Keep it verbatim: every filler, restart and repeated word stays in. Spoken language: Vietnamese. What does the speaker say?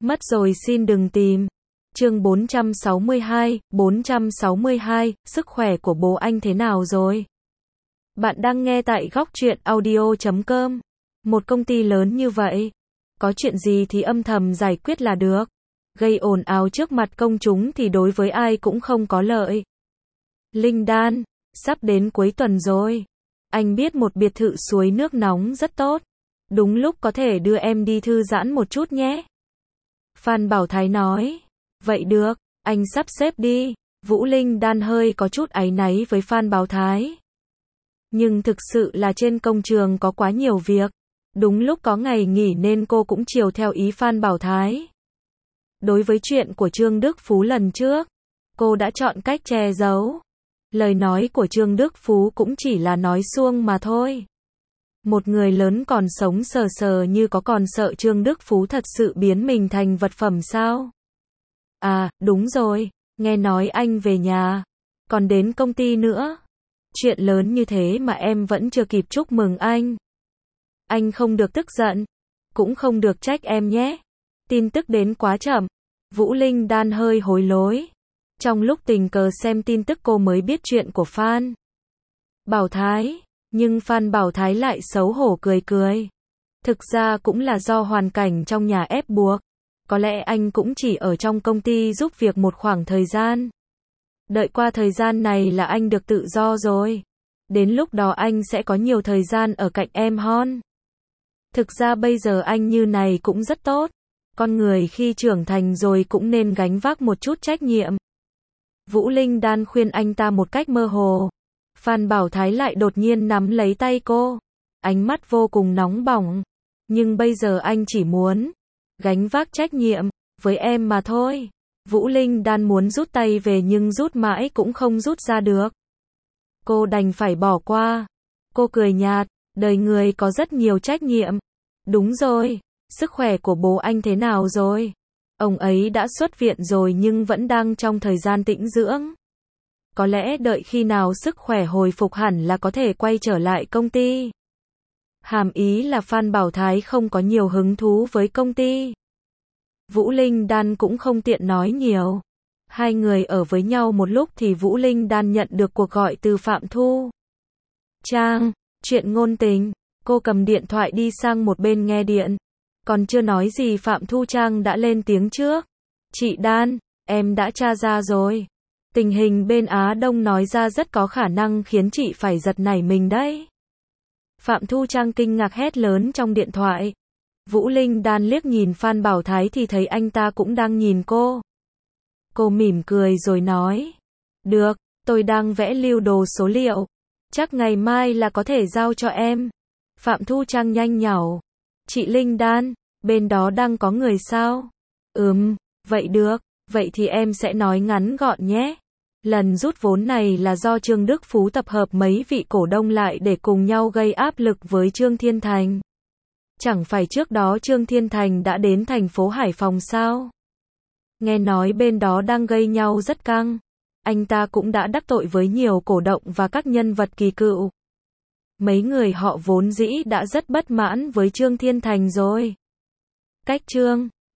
Mất rồi xin đừng tìm. Chương bốn trăm sáu mươi hai, bốn trăm sáu mươi hai, sức khỏe của bố anh thế nào rồi? Bạn đang nghe tại góc truyện audio chấm com. Một công ty lớn như vậy, có chuyện gì thì âm thầm giải quyết là được. Gây ồn ào trước mặt công chúng thì đối với ai cũng không có lợi. Linh Đan, sắp đến cuối tuần rồi. Anh biết một biệt thự suối nước nóng rất tốt. Đúng lúc có thể đưa em đi thư giãn một chút nhé. Phan Bảo Thái nói. Vậy được, anh sắp xếp đi. Vũ Linh Đan hơi có chút áy náy với Phan Bảo Thái. Nhưng thực sự là trên công trường có quá nhiều việc. Đúng lúc có ngày nghỉ nên cô cũng chiều theo ý Phan Bảo Thái. Đối với chuyện của Trương Đức Phú lần trước, cô đã chọn cách che giấu. Lời nói của Trương Đức Phú cũng chỉ là nói suông mà thôi. Một người lớn còn sống sờ sờ như có còn sợ Trương Đức Phú thật sự biến mình thành vật phẩm sao? À, đúng rồi, nghe nói anh về nhà, còn đến công ty nữa. Chuyện lớn như thế mà em vẫn chưa kịp chúc mừng anh. Anh không được tức giận, cũng không được trách em nhé. Tin tức đến quá chậm. Vũ Linh Đan hơi hối lỗi. Trong lúc tình cờ xem tin tức cô mới biết chuyện của Phan Bảo Thái, nhưng Phan Bảo Thái lại xấu hổ cười cười. Thực ra cũng là do hoàn cảnh trong nhà ép buộc. Có lẽ anh cũng chỉ ở trong công ty giúp việc một khoảng thời gian. Đợi qua thời gian này là anh được tự do rồi. Đến lúc đó anh sẽ có nhiều thời gian ở cạnh em Hon. Thực ra bây giờ anh như này cũng rất tốt. Con người khi trưởng thành rồi cũng nên gánh vác một chút trách nhiệm. Vũ Linh Đan khuyên anh ta một cách mơ hồ. Phan Bảo Thái lại đột nhiên nắm lấy tay cô. Ánh mắt vô cùng nóng bỏng. Nhưng bây giờ anh chỉ muốn gánh vác trách nhiệm với em mà thôi. Vũ Linh Đan muốn rút tay về nhưng rút mãi cũng không rút ra được. Cô đành phải bỏ qua. Cô cười nhạt, đời người có rất nhiều trách nhiệm. Đúng rồi, sức khỏe của bố anh thế nào rồi? Ông ấy đã xuất viện rồi nhưng vẫn đang trong thời gian tĩnh dưỡng. Có lẽ đợi khi nào sức khỏe hồi phục hẳn là có thể quay trở lại công ty. Hàm ý là Phan Bảo Thái không có nhiều hứng thú với công ty. Vũ Linh Đan cũng không tiện nói nhiều. Hai người ở với nhau một lúc thì Vũ Linh Đan nhận được cuộc gọi từ Phạm Thu Trang, chuyện ngôn tình. Cô cầm điện thoại đi sang một bên nghe điện. Còn chưa nói gì Phạm Thu Trang đã lên tiếng trước. Chị Đan, em đã tra ra rồi. Tình hình bên Á Đông nói ra rất có khả năng khiến chị phải giật nảy mình đấy. Phạm Thu Trang kinh ngạc hét lớn trong điện thoại. Vũ Linh Đan liếc nhìn Phan Bảo Thái thì thấy anh ta cũng đang nhìn cô. Cô mỉm cười rồi nói. Được, tôi đang vẽ lưu đồ số liệu. Chắc ngày mai là có thể giao cho em. Phạm Thu Trang nhanh nhảu. Chị Linh Đan, bên đó đang có người sao? Ừm, vậy được, vậy thì em sẽ nói ngắn gọn nhé. Lần rút vốn này là do Trương Đức Phú tập hợp mấy vị cổ đông lại để cùng nhau gây áp lực với Trương Thiên Thành. Chẳng phải trước đó Trương Thiên Thành đã đến thành phố Hải Phòng sao? Nghe nói bên đó đang gây nhau rất căng. Anh ta cũng đã đắc tội với nhiều cổ động và các nhân vật kỳ cựu. Mấy người họ vốn dĩ đã rất bất mãn với Trương Thiên Thành rồi. Cách Trương